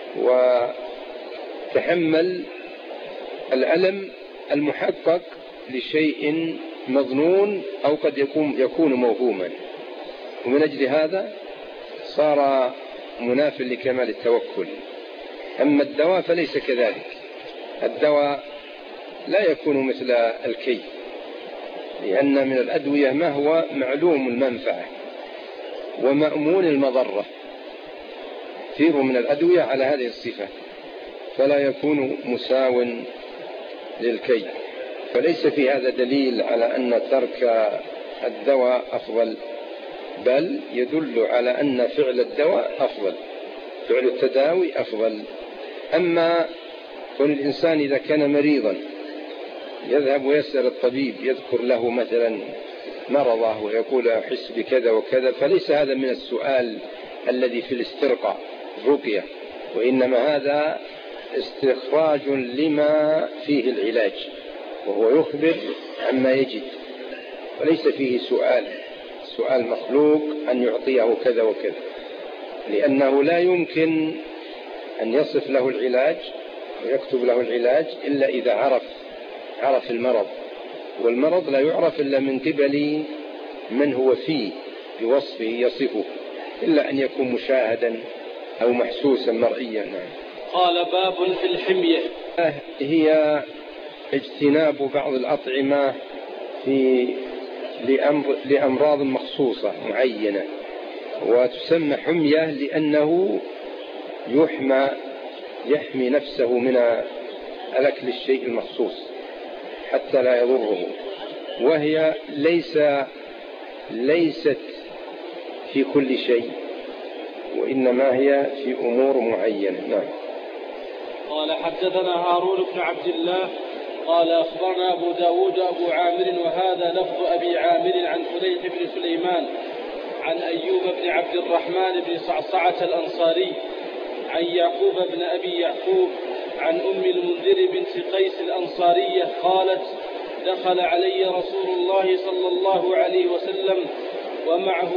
وتحمل الألم المحقق لشيء مظنون أو قد يكون موهوما، ومن أجل هذا صار مناف لكمال التوكل. أما الدواء فليس كذلك، الدواء لا يكون مثل الكي، لأن من الأدوية ما هو معلوم المنفعة ومأمون المضرة، كثير من الأدوية على هذه الصفة، فلا يكون مساو للكي. فليس في هذا دليل على أن ترك الدواء أفضل، بل يدل على أن فعل الدواء أفضل، فعل التداوي أفضل. أما كون الإنسان إذا كان مريضا يذهب ويسأل الطبيب يذكر له مثلا مرضه ويقول أحس بكذا وكذا، فليس هذا من السؤال الذي في الاسترقاء الرقية، وإنما هذا استخراج لما فيه العلاج، وهو يخبر عما يجد، وليس فيه سؤال مخلوق أن يعطيه كذا وكذا، لأنه لا يمكن أن يصف له العلاج ويكتب له العلاج إلا إذا عرف المرض، والمرض لا يعرف إلا من قبل من هو فيه بوصفه يصفه، إلا أن يكون مشاهدا أو محسوسا مرئيا. قال باب في الحمية. هي اجتناب بعض الأطعمة لأمراض مخصوصة معينة، وتسمى حمية لأنه يحمي نفسه من الأكل الشيء المخصوص حتى لا يضره، وهي ليست في كل شيء، وإنما هي في أمور معينة. نعم. قال حدثنا هارون بن عبد الله قال أخبرنا أبو داود أبو عامر وهذا لفظ أبي عامر عن فليح بن سليمان عن أيوب بن عبد الرحمن بن صعصعة الأنصاري عن يعقوب بن أبي يعقوب عن أم المنذر بنت قيس الأنصارية قالت دخل علي رسول الله صلى الله عليه وسلم ومعه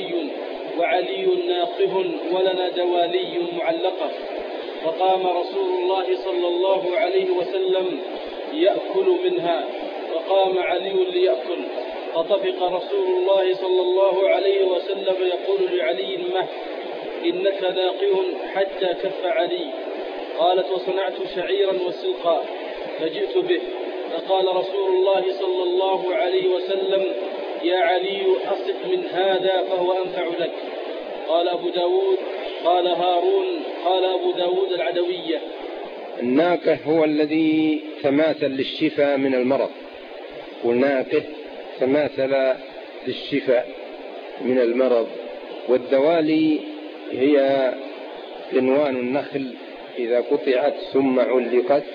وعلي ناقه ولنا دوالي معلقة، فقام رسول الله صلى الله عليه وسلم يأكل منها وقام علي ليأكل، فطفق رسول الله صلى الله عليه وسلم يقول لعلي مه إنك ناقه حتى كف علي. قالت وصنعت شعيرا وسلقا فجئت به، فقال رسول الله صلى الله عليه وسلم يا علي أصف من هذا فهو أنفع لك. قال أبو داود قال هارون قال أبو داود العدوية. الناقه هو الذي تماثل للشفاء من المرض، والناقه تماثل للشفاء من المرض. والدوالي هي قنوان النخل إذا قطعت ثم علقت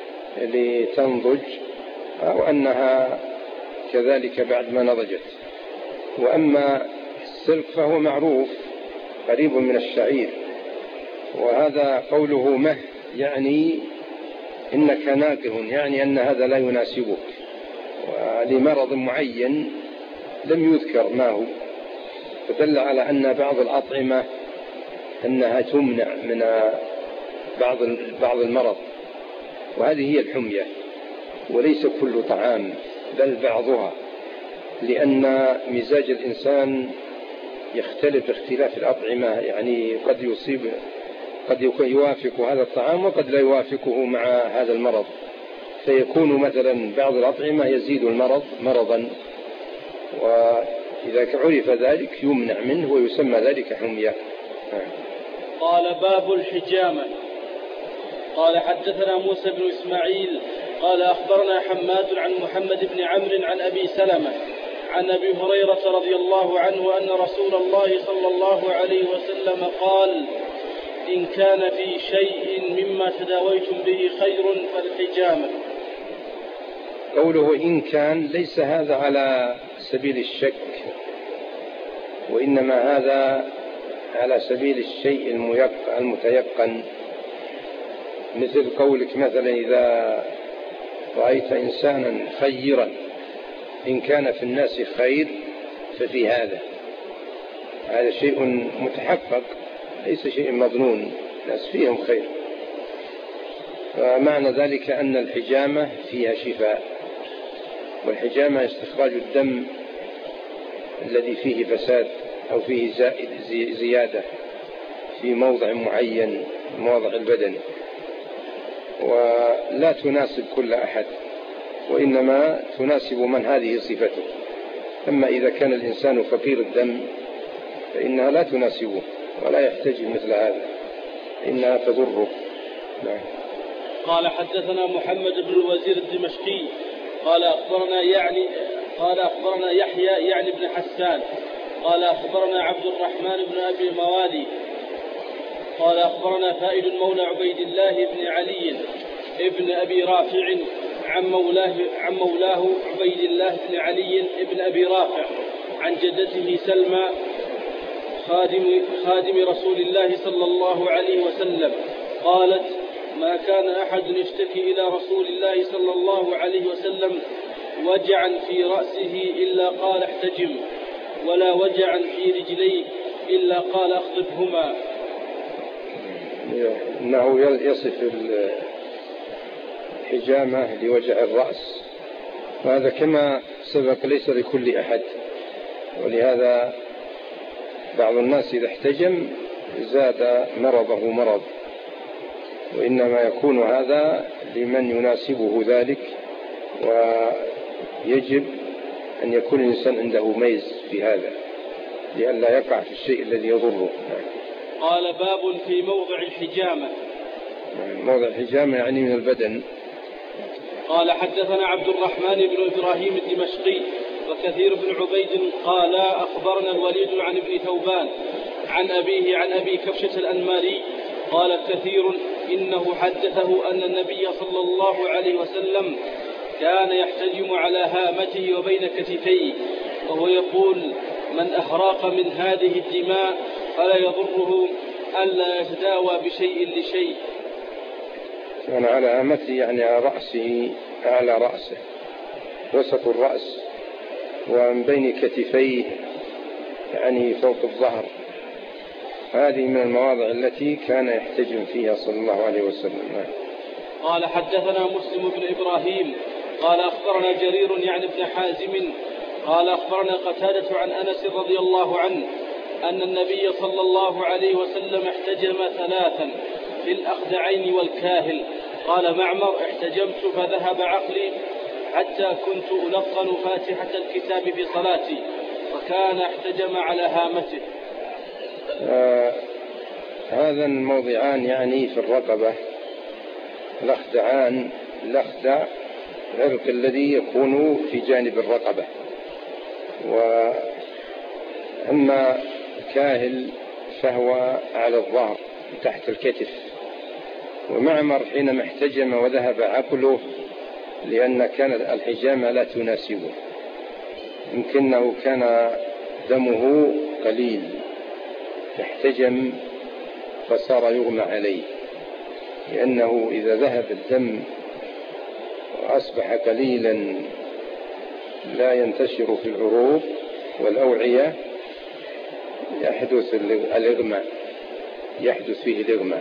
لتنضج، أو أنها كذلك بعد ما نضجت. وأما السلك فهو معروف قريب من الشعير، وهذا قوله مه يعني إنك ناقه، يعني أن هذا لا يناسبك، ولمرض معين لم يذكر ما هو، فدل على أن بعض الأطعمة أنها تمنع من بعض المرض، وهذه هي الحمية، وليس كل طعام بل بعضها، لأن مزاج الإنسان يختلف اختلاف الأطعمة، يعني قد يوافق هذا الطعام وقد لا يوافقه مع هذا المرض، فيكون مثلا بعض الأطعمة يزيد المرض مرضا، وإذا عرف ذلك يمنع منه ويسمى ذلك حمية. قال باب الحجامة. قال حدثنا موسى بن إسماعيل قال أخبرنا حماد عن محمد بن عمرو عن أبي سلمة عن أبي هريرة رضي الله عنه أن رسول الله صلى الله عليه وسلم قال إن كان في شيء مما تداويتم به خير فالحجامة. قوله إن كان ليس هذا على سبيل الشك، وإنما هذا على سبيل الشيء المتيقن، مثل قولك مثلا إذا رأيت إنسانا خيرا إن كان في الناس خير ففي هذا شيء متحقق ليس شيء مظنون، الناس فيهم خير، فمعنى ذلك أن الحجامة فيها شفاء، والحجامة استخراج الدم الذي فيه فساد أو فيه زيادة في موضع معين مواضع البدن، ولا تناسب كل أحد، وإنما تناسب من هذه صفته. أما إذا كان الإنسان فقير الدم فإنها لا تناسبه ولا يحتاج مثل هذا، إنها تضره. نعم. قال حدثنا محمد بن الوزير الدمشقي قال أخبرنا يحيى يعني بن حسان قال أخبرنا عبد الرحمن بن أبي موالي قال أخبرنا فائد مولى عبيد الله بن علي ابن أبي رافع عن مولاه عبيد الله بن علي ابن أبي رافع عن جدته سلمى خادم رسول الله صلى الله عليه وسلم قالت ما كان أحد يشتكي إلى رسول الله صلى الله عليه وسلم وجعا في رأسه إلا قال احتجم، ولا وجعا في رجليه إلا قال اخضبهما. إنه يصف الحجامة لوجع الرأس، وهذا كما سبق ليس لكل أحد، ولهذا بعض الناس إذا احتجم زاد مرضه مرض، وإنما يكون هذا لمن يناسبه ذلك، ويجب أن يكون الإنسان عنده ميز في هذا لئلا يقع في الشيء الذي يضره. قال باب في موضع الحجامة. موضع الحجامة يعني من البدن. قال حدثنا عبد الرحمن بن إبراهيم الدمشقي وكثير بن عبيد قال أخبرنا الوليد عن ابن ثوبان عن أبيه عن أبي كبشة الأنماري قال كثير إنه حدثه أن النبي صلى الله عليه وسلم كان يحتجم على هامته وبين كتفيه وهو يقول من أهراق من هذه الدماء فلا يضره ألا يتداوى بشيء لشيء. كان على هامته يعني على رأسه، على رأسه وسط الرأس، ومن بين كتفيه يعني فوق الظهر. هذه من المواضع التي كان يحتجم فيها صلى الله عليه وسلم. قال حدثنا مسلم بن إبراهيم قال أخبرنا جرير يعني ابن حازم قال أخبرنا قتادة عن أنس رضي الله عنه أن النبي صلى الله عليه وسلم احتجم 3 في الأخدعين والكاهل. قال معمر احتجمت فذهب عقلي حتى كنت ألقن فاتحة الكتاب في صلاتي وكان احتجم على هامته. هذا الموضعان يعني في الرقبة. الأخدعان، الأخدع العرق الذي يكون في جانب الرقبة، وأما كاهل فهو على الظهر تحت الكتف. ومعمر حينما احتجم وذهب عقله لأن كانت الحجامة لا تناسبه، يمكنه كان دمه قليل احتجم فصار يغمى عليه، لأنه إذا ذهب الدم وأصبح قليلا لا ينتشر في العروق والأوعية يحدث الإغماء، يحدث فيه الإغماء.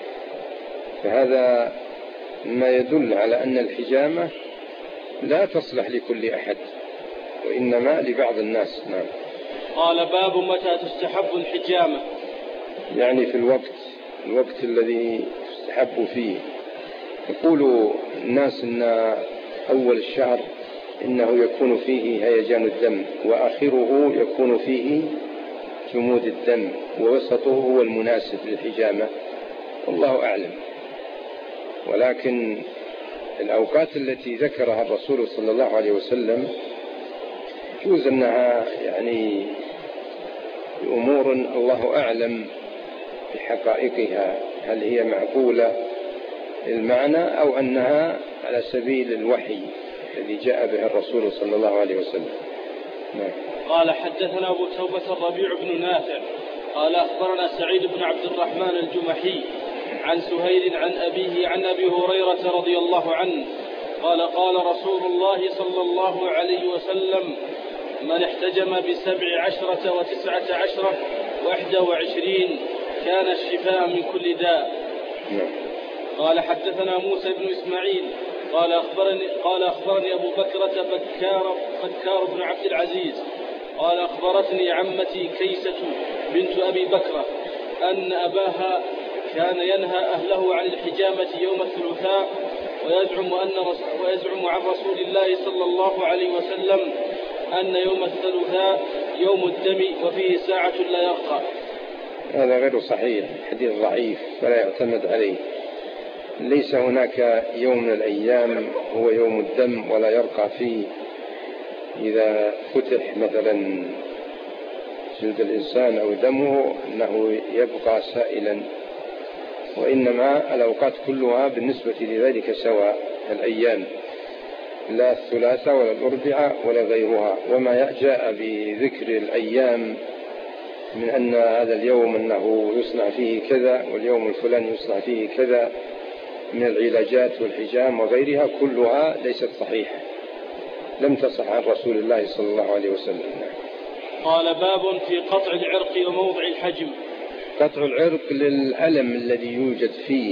فهذا ما يدل على أن الحجامة لا تصلح لكل أحد وإنما لبعض الناس. نعم. قال باب متى تستحب الحجامة، يعني في الوقت الذي تستحب فيه. يقول الناس إن أول الشهر إنه يكون فيه هيجان الدم، وآخره يكون فيه جمود الدم، ووسطه هو المناسب للحجامة، والله أعلم. ولكن الأوقات التي ذكرها الرسول صلى الله عليه وسلم يجوز أنها يعني أمور الله أعلم بحقائقها، هل هي معقولة المعنى أو أنها على سبيل الوحي الذي جاء به الرسول صلى الله عليه وسلم. قال حدثنا أبو توبة الربيع بن نافع قال أخبرنا سعيد بن عبد الرحمن الجمحي عن سهيل عن أبيه عن أبي هريرة رضي الله عنه قال قال رسول الله صلى الله عليه وسلم من احتجم ب17 و19 و21 كان الشفاء من كل داء. قال حدثنا موسى بن إسماعيل قال أخبرني أبو بكرة بكار بن عبد العزيز قال أخبرتني عمتي كيسة بنت أبي بكرة أن أباها كان ينهى أهله عن الحجامة يوم الثلاثاء ويزعم عن رسول الله صلى الله عليه وسلم أن يوم الثلاثاء يوم الدم وفيه ساعة لا يرقى. هذا غير صحيح، حديث ضعيف فلا يعتمد عليه. ليس هناك يوم من الأيام هو يوم الدم ولا يرقى فيه. إذا فتح مثلا جلد الإنسان أو دمه أنه يبقى سائلا، وإنما الأوقات كلها بالنسبة لذلك سواء الأيام، لا الثلاثاء ولا الأربعاء ولا غيرها. وما جاء بذكر الأيام من أن هذا اليوم أنه يصنع فيه كذا واليوم الفلاني يصنع فيه كذا من العلاجات والحجام وغيرها كلها ليست صحيحة، لم تصح عن رسول الله صلى الله عليه وسلم. قال باب في قطع العرق وموضع الحجم. قطع العرق للألم الذي يوجد فيه،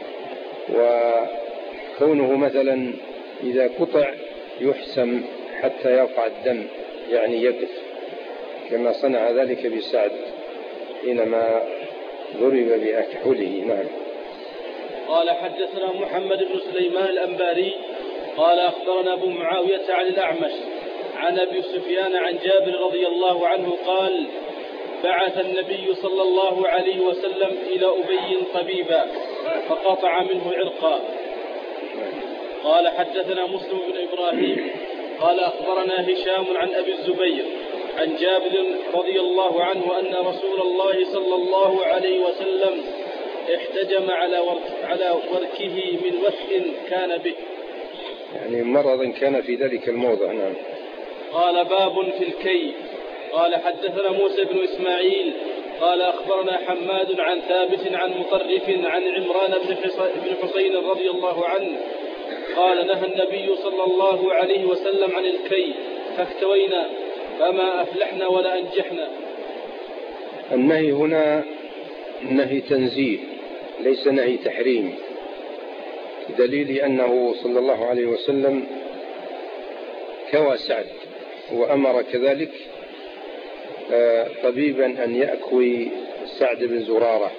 وكونه مثلا إذا قطع يحسم حتى يقع الدم يعني يقف، كما صنع ذلك بسعد حينما ضرب بأكحله. نعم. قال حدثنا محمد بن سليمان الأنباري قال أخبرنا أبو معاوية عن الأعمش عن أبي سفيان عن جابر رضي الله عنه قال بعث النبي صلى الله عليه وسلم إلى أبي طبيبا فقطع منه عرقا. قال حدثنا مسلم بن إبراهيم قال أخبرنا هشام عن أبي الزبير عن جابر رضي الله عنه أن رسول الله صلى الله عليه وسلم احتجم على وركه من وثق كان به، يعني مرض كان في ذلك الموضع. نعم. قال باب في الكي. قال حدثنا موسى بن إسماعيل قال أخبرنا حماد عن ثابت عن مطرف عن عمران بن حسين رضي الله عنه قال نهى النبي صلى الله عليه وسلم عن الكي فاكتوينا فما أفلحنا ولا أنجحنا. النهي هنا نهي تنزيه ليس نهي تحريم، دليل أنه صلى الله عليه وسلم كوى سعد وأمر كذلك طبيبا أن يأكوي سعد بن زرارة،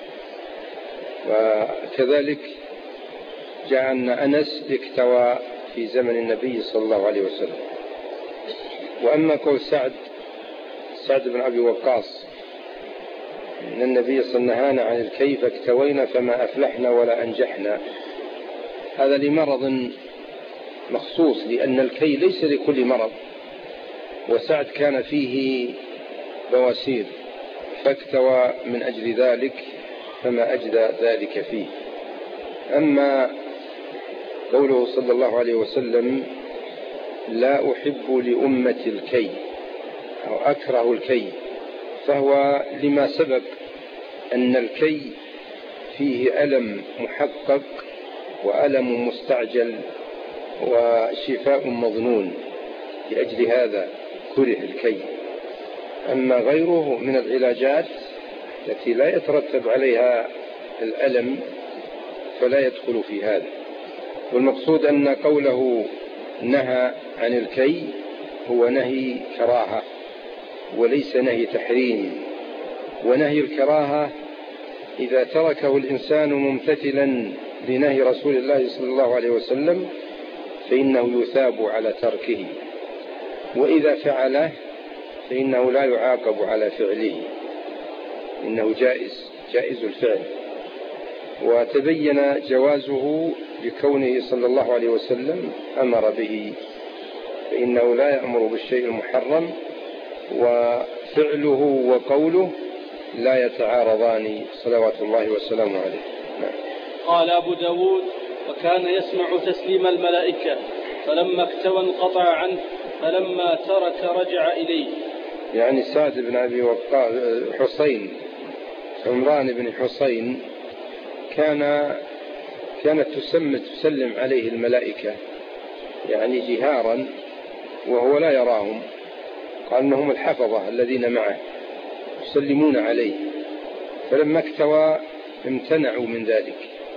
وكذلك جاء أن أنس اكتوى في زمن النبي صلى الله عليه وسلم. وأما قول سعد بن أبي وقاص إن النبي صلى الله عليه وسلم نهانا عن الكي فاكتوينا فما أفلحنا ولا أنجحنا، هذا لمرض مخصوص، لأن الكي ليس لكل مرض، وسعد كان فيه بواسير فاكتوى من أجل ذلك فما أجدى ذلك فيه. أما قوله صلى الله عليه وسلم لا أحب لأمة الكي أو أكره الكي، فهو لما سبق أن الكي فيه ألم محقق وألم مستعجل وشفاء مظنون، لأجل هذا كره الكي. أما غيره من العلاجات التي لا يترتب عليها الألم فلا يدخل في هذا. والمقصود أن قوله نهى عن الكي هو نهي كراهة وليس نهي تحريم. ونهي الكراهة إذا تركه الإنسان ممتثلا لنهي رسول الله صلى الله عليه وسلم فإنه يثاب على تركه، وإذا فعله فإنه لا يعاقب على فعله، إنه جائز الفعل. وتبين جوازه بكونه صلى الله عليه وسلم أمر به، فإنه لا يأمر بالشيء المحرم، وفعله وقوله لا يتعارضان صلوات الله وسلامه عليه. قال أبو داود وكان يسمع تسليم الملائكة فلما اكتوى انقطع عنه فلما ترك رجع إليه. يعني سعد بن أبي وقاص حسين عمران بن حسين كانت تسلم عليه الملائكة يعني جهارا وهو لا يراهم، قال أنهم الحفظة الذين معه يسلمون عليه، فلما اكتوى امتنعوا من ذلك،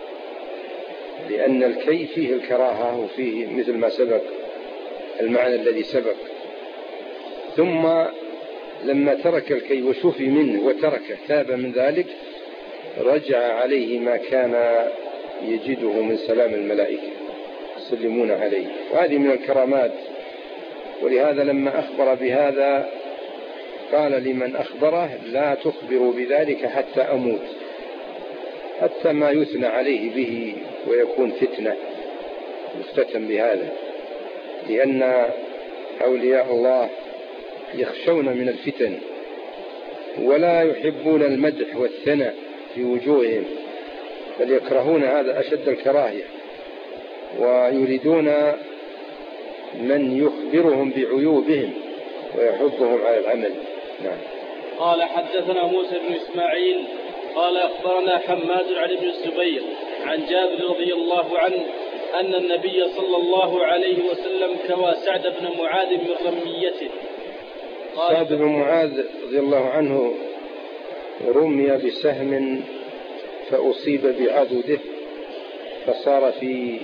لأن الكي فيه الكراهة وفيه مثل ما سبق المعنى الذي سبق. ثم لما ترك الكي وشفي منه وتركه تاب من ذلك رجع عليه ما كان يجده من سلام الملائكة يسلمون عليه، وهذه من الكرامات. ولهذا لما أخبر بهذا قال لمن أخبره لا تخبروا بذلك حتى أموت، حتى ما يثنى عليه به ويكون فتنة مفتتن بهذا، لأن أولياء الله يخشون من الفتن ولا يحبون المدح والثناء في وجوههم، بل يكرهون هذا أشد الكراهية، ويريدون من يخبرهم بعيوبهم ويحضهم على العمل. نعم. قال حدثنا موسى بن إسماعيل قال أخبرنا حماد عن ابن الزبير عن جابر رضي الله عنه أن النبي صلى الله عليه وسلم كوى سعد بن معاذ من رميته. سعد بن معاذ رضي الله عنه رمي بسهم فأصيب بعضده فصار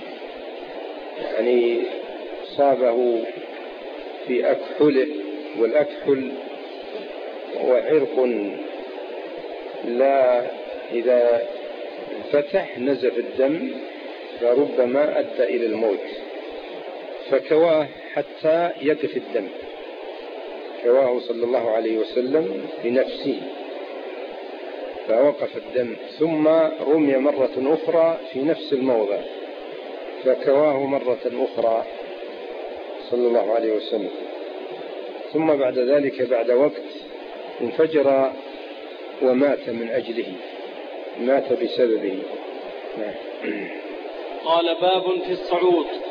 صابه في أكحله، والأكحل هو عرق لا إذا فتح نزف الدم فربما أدى إلى الموت، فكواه حتى يقف الدم، كواه صلى الله عليه وسلم بنفسه فوقف الدم، ثم رمي مرة أخرى في نفس الموضع فكواه مرة أخرى صلى الله عليه وسلم، ثم بعد ذلك بعد وقت انفجر ومات من أجله، مات بسببه. قال: باب في الصعود.